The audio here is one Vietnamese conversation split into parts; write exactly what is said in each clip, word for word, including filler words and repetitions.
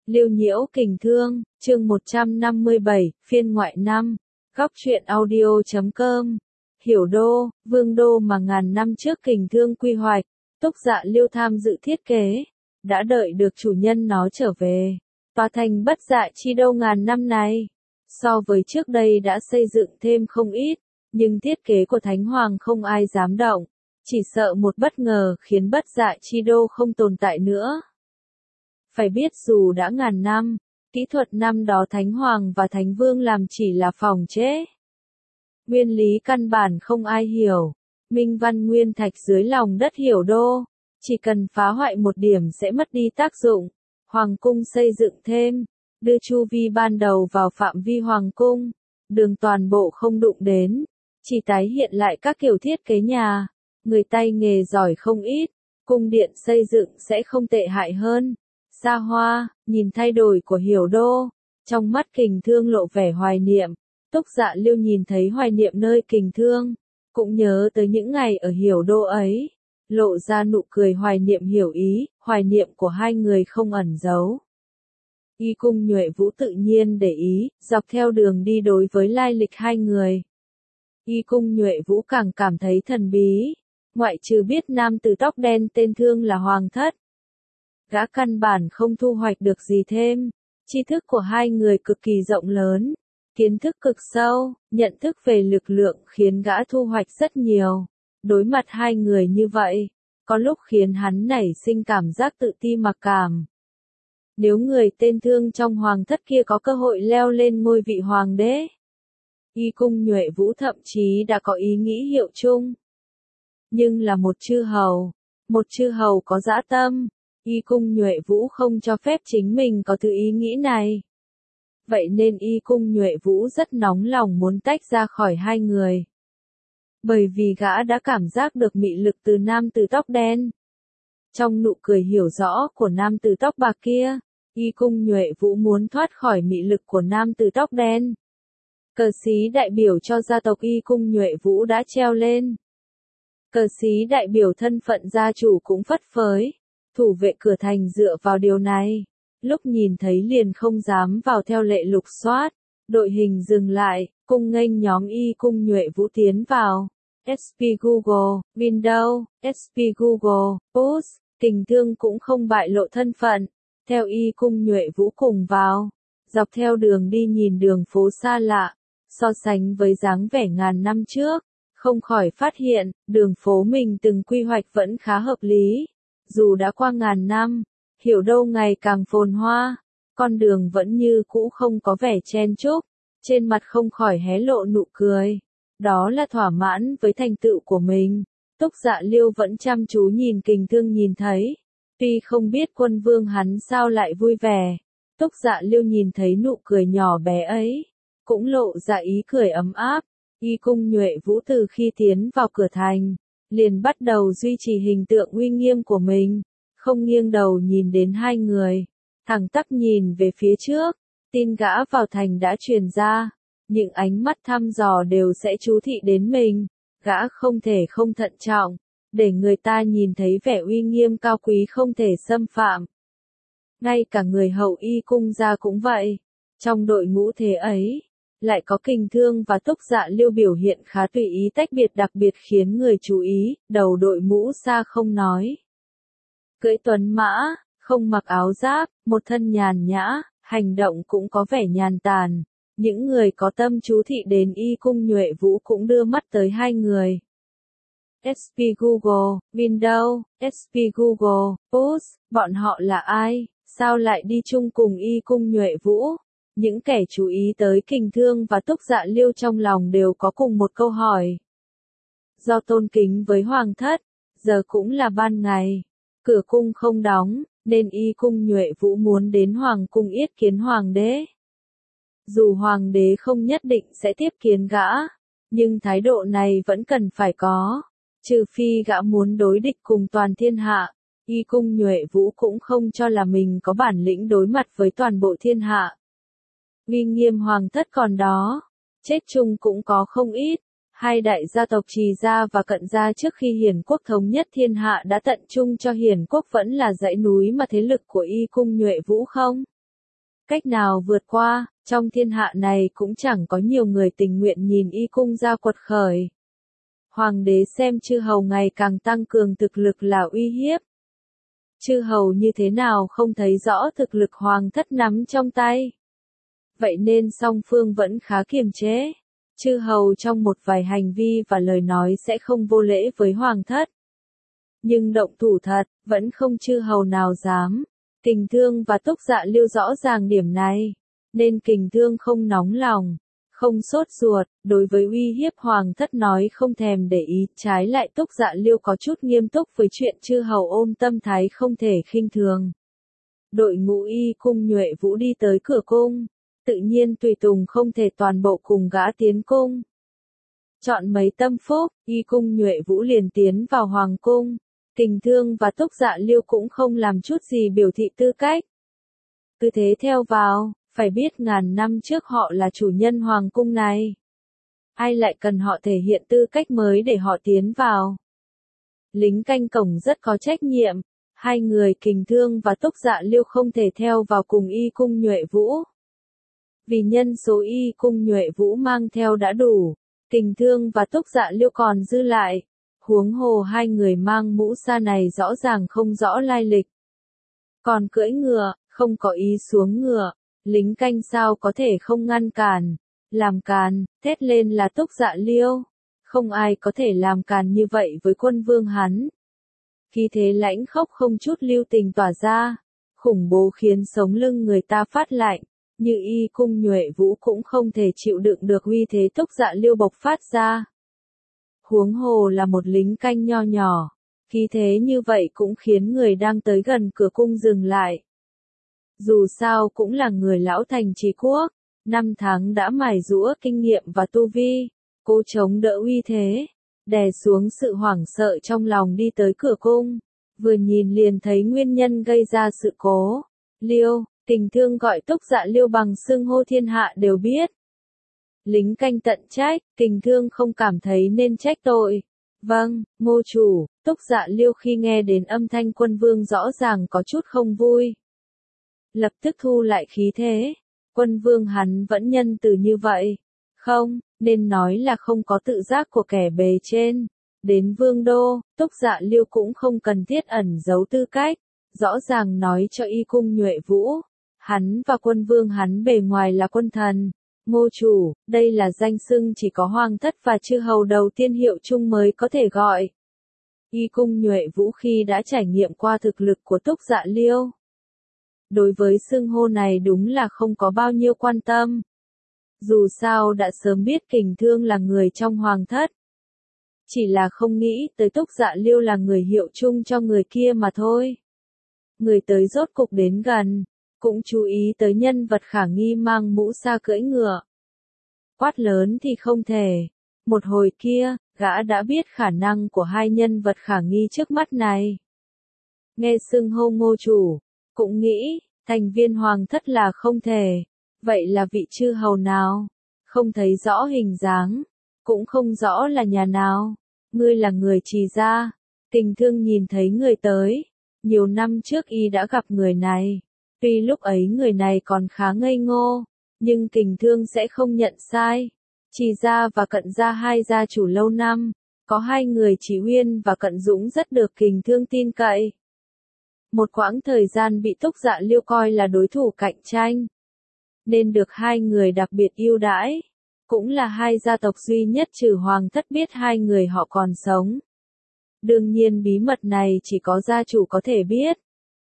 Liêu Nhiễu Kình Thương, chương một trăm năm mươi bảy, phiên ngoại năm. Góc truyện audio chấm com. Hiểu đô, vương đô mà ngàn năm trước Kình Thương quy hoạch, Túc Dạ Liêu tham dự thiết kế, đã đợi được chủ nhân nó trở về. Tòa thành Bất Dạ Chi Đô ngàn năm này, so với trước đây đã xây dựng thêm không ít, nhưng thiết kế của Thánh Hoàng không ai dám động, chỉ sợ một bất ngờ khiến Bất Dạ Chi Đô không tồn tại nữa. Phải biết dù đã ngàn năm, kỹ thuật năm đó Thánh Hoàng và Thánh Vương làm chỉ là phòng chế. Nguyên lý căn bản không ai hiểu. Minh văn nguyên thạch dưới lòng đất Hiểu đô, chỉ cần phá hoại một điểm sẽ mất đi tác dụng. Hoàng cung xây dựng thêm, đưa chu vi ban đầu vào phạm vi hoàng cung, đường toàn bộ không đụng đến, chỉ tái hiện lại các kiểu thiết kế nhà. Người tay nghề giỏi không ít, cung điện xây dựng sẽ không tệ hại hơn. Xa hoa, nhìn thay đổi của Hiểu đô, trong mắt Kình Thương lộ vẻ hoài niệm. Túc Dạ Liêu nhìn thấy hoài niệm nơi Kình Thương, cũng nhớ tới những ngày ở Hiểu đô ấy, lộ ra nụ cười hoài niệm hiểu ý, hoài niệm của hai người không ẩn giấu. Y Cung Nhuệ Vũ tự nhiên để ý, dọc theo đường đi đối với lai lịch hai người. Y Cung Nhuệ Vũ càng cảm thấy thần bí, ngoại trừ biết nam tử tóc đen tên Thương là Hoàng Thất. Gã căn bản không thu hoạch được gì thêm, tri thức của hai người cực kỳ rộng lớn, kiến thức cực sâu, nhận thức về lực lượng khiến gã thu hoạch rất nhiều. Đối mặt hai người như vậy, có lúc khiến hắn nảy sinh cảm giác tự ti mặc cảm. Nếu người tên Thương trong Hoàng Thất kia có cơ hội leo lên ngôi vị hoàng đế, Y Cung Nhuệ Vũ thậm chí đã có ý nghĩ hiệu chung. Nhưng là một chư hầu, một chư hầu có dã tâm, Y Cung Nhuệ Vũ không cho phép chính mình có thứ ý nghĩ này. Vậy nên Y Cung Nhuệ Vũ rất nóng lòng muốn tách ra khỏi hai người. Bởi vì gã đã cảm giác được mị lực từ nam tử tóc đen. Trong nụ cười hiểu rõ của nam tử tóc bạc kia, Y Cung Nhuệ Vũ muốn thoát khỏi mị lực của nam tử tóc đen. Cờ xí đại biểu cho gia tộc Y Cung Nhuệ Vũ đã treo lên. Cờ xí đại biểu thân phận gia chủ cũng phất phới. Thủ vệ cửa thành dựa vào điều này, lúc nhìn thấy liền không dám vào theo lệ lục soát. Đội hình dừng lại, cung nghênh nhóm Y Cung Nhuệ Vũ tiến vào. ét pê Google, Windows, ét pê Google, Push, Kình Thương cũng không bại lộ thân phận, theo Y Cung Nhuệ Vũ cùng vào. Dọc theo đường đi nhìn đường phố xa lạ, so sánh với dáng vẻ ngàn năm trước, không khỏi phát hiện, đường phố mình từng quy hoạch vẫn khá hợp lý. Dù đã qua ngàn năm, Hiểu đô ngày càng phồn hoa, con đường vẫn như cũ không có vẻ chen chúc, trên mặt không khỏi hé lộ nụ cười. Đó là thỏa mãn với thành tựu của mình. Túc Dạ Liêu vẫn chăm chú nhìn Kình Thương nhìn thấy. Tuy không biết quân vương hắn sao lại vui vẻ, Túc Dạ Liêu nhìn thấy nụ cười nhỏ bé ấy, cũng lộ ra ý cười ấm áp. Y Cung Nhuệ Vũ từ khi tiến vào cửa thành, liền bắt đầu duy trì hình tượng uy nghiêm của mình, không nghiêng đầu nhìn đến hai người, thẳng tắp nhìn về phía trước. Tin gã vào thành đã truyền ra, những ánh mắt thăm dò đều sẽ chú thị đến mình, gã không thể không thận trọng, để người ta nhìn thấy vẻ uy nghiêm cao quý không thể xâm phạm. Ngay cả người hậu Y Cung gia cũng vậy, trong đội ngũ thế ấy, lại có Kình Thương và Túc Dạ Liêu biểu hiện khá tùy ý tách biệt đặc biệt khiến người chú ý. Đầu đội mũ xa không nói, cưỡi tuấn mã, không mặc áo giáp, một thân nhàn nhã, hành động cũng có vẻ nhàn tản. Những người có tâm chú thị đến Y Cung Nhuệ Vũ cũng đưa mắt tới hai người. ét pê Google, Windows, ét pê Google, Push, bọn họ là ai, sao lại đi chung cùng Y Cung Nhuệ Vũ? Những kẻ chú ý tới Kình Thương và Túc Dạ Liêu trong lòng đều có cùng một câu hỏi. Do tôn kính với Hoàng Thất, giờ cũng là ban ngày, cửa cung không đóng, nên Y Cung Nhuệ Vũ muốn đến Hoàng cung yết kiến Hoàng đế. Dù Hoàng đế không nhất định sẽ tiếp kiến gã, nhưng thái độ này vẫn cần phải có, trừ phi gã muốn đối địch cùng toàn thiên hạ. Y Cung Nhuệ Vũ cũng không cho là mình có bản lĩnh đối mặt với toàn bộ thiên hạ. Uy nghiêm Hoàng Thất còn đó, chết chung cũng có không ít. Hai đại gia tộc Trì gia và Cận gia trước khi Hiền quốc thống nhất thiên hạ đã tận trung cho Hiền quốc vẫn là dãy núi mà thế lực của Y Cung Nhuệ Vũ không? cách nào vượt qua, trong thiên hạ này cũng chẳng có nhiều người tình nguyện nhìn y cung ra quật khởi. Hoàng đế xem chư hầu ngày càng tăng cường thực lực là uy hiếp. Chư hầu như thế nào không thấy rõ thực lực hoàng thất nắm trong tay. Vậy nên song phương vẫn khá kiềm chế. Chư hầu trong một vài hành vi và lời nói sẽ không vô lễ với hoàng thất. Nhưng động thủ thật, vẫn không chư hầu nào dám. Kình Thương và Túc Dạ Liêu rõ ràng điểm này, nên Kình Thương không nóng lòng, không sốt ruột, đối với uy hiếp hoàng thất nói không thèm để ý, trái lại Túc Dạ Liêu có chút nghiêm túc với chuyện chư hầu ôm tâm thái không thể khinh thường. Đội ngũ y cung Nhuệ Vũ đi tới cửa cung, tự nhiên tùy tùng không thể toàn bộ cùng gã tiến cung. Chọn mấy tâm phúc, y cung Nhuệ Vũ liền tiến vào hoàng cung. Kình Thương và Túc Dạ Liêu cũng không làm chút gì biểu thị tư cách. Cứ thế theo vào, phải biết ngàn năm trước họ là chủ nhân hoàng cung này. Ai lại cần họ thể hiện tư cách mới để họ tiến vào. Lính canh cổng rất có trách nhiệm, hai người Kình Thương và Túc Dạ Liêu không thể theo vào cùng y cung Nhuệ Vũ. Vì nhân số y cung Nhuệ Vũ mang theo đã đủ, Kình Thương và Túc Dạ Liêu còn dư lại. Huống hồ hai người mang mũ sa này rõ ràng không rõ lai lịch. Còn cưỡi ngựa, không có ý xuống ngựa, lính canh sao có thể không ngăn cản. Làm càn, thét lên là Túc Dạ Liêu. Không ai có thể làm càn như vậy với quân vương hắn. Khí thế lãnh khốc không chút lưu tình tỏa ra, khủng bố khiến sống lưng người ta phát lạnh. Như y cung Nhuệ Vũ cũng không thể chịu đựng được uy thế Túc Dạ Liêu bộc phát ra. Huống hồ là một lính canh nho nhỏ, khí thế như vậy cũng khiến người đang tới gần cửa cung dừng lại. Dù sao cũng là người lão thành trì quốc, năm tháng đã mài giũa kinh nghiệm và tu vi, cố chống đỡ uy thế, đè xuống sự hoảng sợ trong lòng đi tới cửa cung, vừa nhìn liền thấy nguyên nhân gây ra sự cố. Liêu, Kình Thương gọi Túc Dạ Liêu bằng xưng hô thiên hạ đều biết. Lính canh tận trách, Kình Thương không cảm thấy nên trách tội. Vâng, ngô chủ, Túc Dạ Liêu khi nghe đến âm thanh quân vương rõ ràng có chút không vui. Lập tức thu lại khí thế, quân vương hắn vẫn nhân từ như vậy. Không, nên nói là không có tự giác của kẻ bề trên. Đến vương đô, Túc Dạ Liêu cũng không cần thiết ẩn giấu tư cách, rõ ràng nói cho y cung Nhuệ Vũ. Hắn và quân vương hắn bề ngoài là quân thần. Ngô chủ, đây là danh xưng chỉ có hoàng thất và chư hầu đầu tiên hiệu chung mới có thể gọi. Y cung Nhuệ Vũ khi đã trải nghiệm qua thực lực của Túc Dạ Liêu. Đối với xưng hô này đúng là không có bao nhiêu quan tâm. Dù sao đã sớm biết Kình Thương là người trong hoàng thất. Chỉ là không nghĩ tới Túc Dạ Liêu là người hiệu chung cho người kia mà thôi. Người tới rốt cục đến gần. Cũng chú ý tới nhân vật khả nghi mang mũ sa cưỡi ngựa. Quát lớn thì không thể. Một hồi kia, gã đã biết khả năng của hai nhân vật khả nghi trước mắt này. Nghe xưng hô ngô chủ, cũng nghĩ, thành viên hoàng thất là không thể. Vậy là vị chư hầu nào? Không thấy rõ hình dáng, cũng không rõ là nhà nào. Ngươi là người Trì gia. Kình Thương nhìn thấy người tới. Nhiều năm trước y đã gặp người này. Tuy lúc ấy người này còn khá ngây ngô, nhưng Kình Thương sẽ không nhận sai. Trì gia và Cận gia hai gia chủ lâu năm, có hai người Trì Uyên và Cận Dũng rất được Kình Thương tin cậy. Một quãng thời gian bị Túc Dạ Liêu coi là đối thủ cạnh tranh, nên được hai người đặc biệt ưu đãi. Cũng là hai gia tộc duy nhất trừ hoàng thất biết hai người họ còn sống. Đương nhiên bí mật này chỉ có gia chủ có thể biết.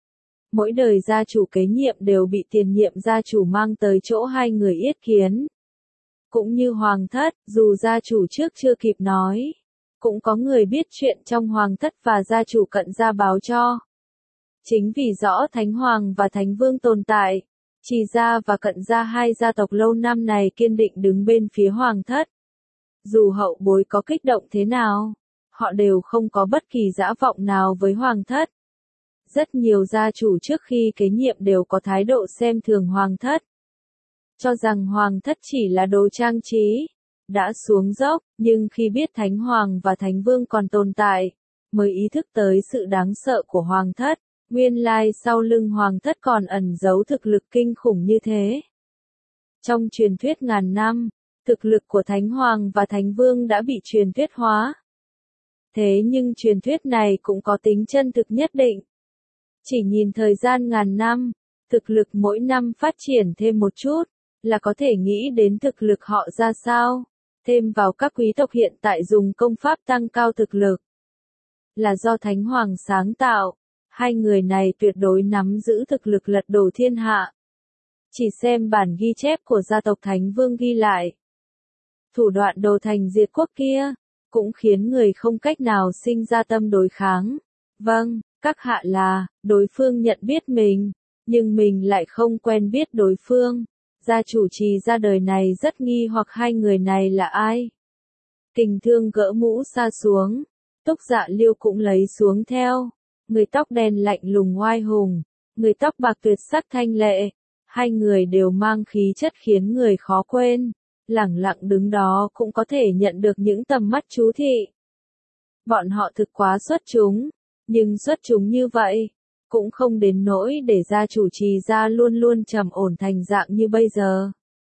Mỗi đời gia chủ kế nhiệm đều bị tiền nhiệm gia chủ mang tới chỗ hai người yết kiến. Cũng như hoàng thất, dù gia chủ trước chưa kịp nói, cũng có người biết chuyện trong hoàng thất và gia chủ Cận gia báo cho. Chính vì rõ Thánh Hoàng và Thánh Vương tồn tại, Trì gia và Cận gia hai gia tộc lâu năm này kiên định đứng bên phía hoàng thất. Dù hậu bối có kích động thế nào, họ đều không có bất kỳ dã vọng nào với hoàng thất. Rất nhiều gia chủ trước khi kế nhiệm đều có thái độ xem thường hoàng thất. Cho rằng hoàng thất chỉ là đồ trang trí, đã xuống dốc, nhưng khi biết Thánh Hoàng và Thánh Vương còn tồn tại, mới ý thức tới sự đáng sợ của hoàng thất. Nguyên lai sau lưng hoàng thất còn ẩn giấu thực lực kinh khủng như thế. Trong truyền thuyết ngàn năm, thực lực của Thánh Hoàng và Thánh Vương đã bị truyền thuyết hóa. Thế nhưng truyền thuyết này cũng có tính chân thực nhất định. Chỉ nhìn thời gian ngàn năm, thực lực mỗi năm phát triển thêm một chút, là có thể nghĩ đến thực lực họ ra sao. Thêm vào các quý tộc hiện tại dùng công pháp tăng cao thực lực. Là do Thánh Hoàng sáng tạo, hai người này tuyệt đối nắm giữ thực lực lật đổ thiên hạ. Chỉ xem bản ghi chép của gia tộc Thánh Vương ghi lại. Thủ đoạn đồ thành diệt quốc kia, cũng khiến người không cách nào sinh ra tâm đối kháng. Vâng, các hạ là, đối phương nhận biết mình, nhưng mình lại không quen biết đối phương. Gia chủ Trì ra đời này rất nghi hoặc hai người này là ai. Kình Thương gỡ mũ sa xuống, Túc Dạ Liêu cũng lấy xuống theo. Người tóc đen lạnh lùng oai hùng, người tóc bạc tuyệt sắc thanh lệ. Hai người đều mang khí chất khiến người khó quên. Lẳng lặng đứng đó cũng có thể nhận được những tầm mắt chú thị. Bọn họ thực quá xuất chúng, nhưng xuất chúng như vậy, cũng không đến nỗi để gia chủ Trì gia luôn luôn trầm ổn thành dạng như bây giờ.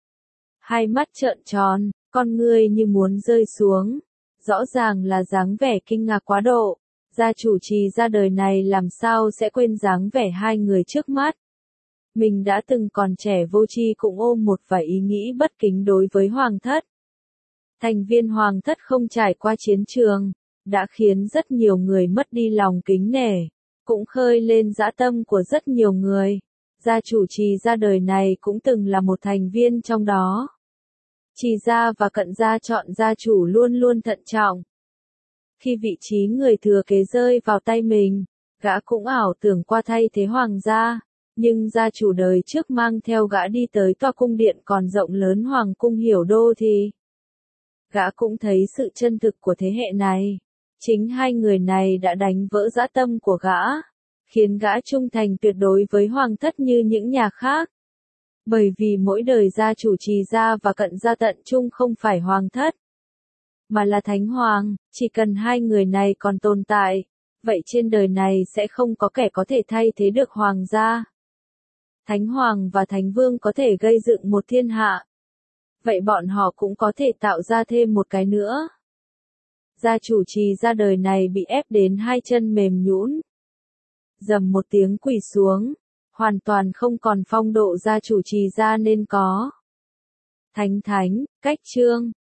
Hai mắt trợn tròn, con ngươi như muốn rơi xuống, rõ ràng là dáng vẻ kinh ngạc quá độ. Gia chủ Trì ra đời này làm sao sẽ quên dáng vẻ hai người trước mắt. Mình đã từng còn trẻ vô tri cũng ôm một vài ý nghĩ bất kính đối với hoàng thất. Thành viên hoàng thất không trải qua chiến trường, đã khiến rất nhiều người mất đi lòng kính nể, cũng khơi lên dã tâm của rất nhiều người. Gia chủ Trì ra đời này cũng từng là một thành viên trong đó. Trì gia và Cận gia chọn gia chủ luôn luôn thận trọng. Khi vị trí người thừa kế rơi vào tay mình, gã cũng ảo tưởng qua thay thế hoàng gia. Nhưng gia chủ đời trước mang theo gã đi tới tòa cung điện còn rộng lớn hoàng cung Hiểu Đô thì gã cũng thấy sự chân thực của thế hệ này. Chính hai người này đã đánh vỡ dã tâm của gã, khiến gã trung thành tuyệt đối với hoàng thất như những nhà khác. Bởi vì mỗi đời gia chủ Trì gia và Cận gia tận chung không phải hoàng thất, mà là Thánh Hoàng. Chỉ cần hai người này còn tồn tại, vậy trên đời này sẽ không có kẻ có thể thay thế được hoàng gia. Thánh Hoàng và Thánh Vương có thể gây dựng một thiên hạ. Vậy bọn họ cũng có thể tạo ra thêm một cái nữa. Gia chủ Trì ra đời này bị ép đến hai chân mềm nhũn. Dầm một tiếng quỳ xuống, hoàn toàn không còn phong độ gia chủ Trì ra nên có. Thánh thánh, cách trương,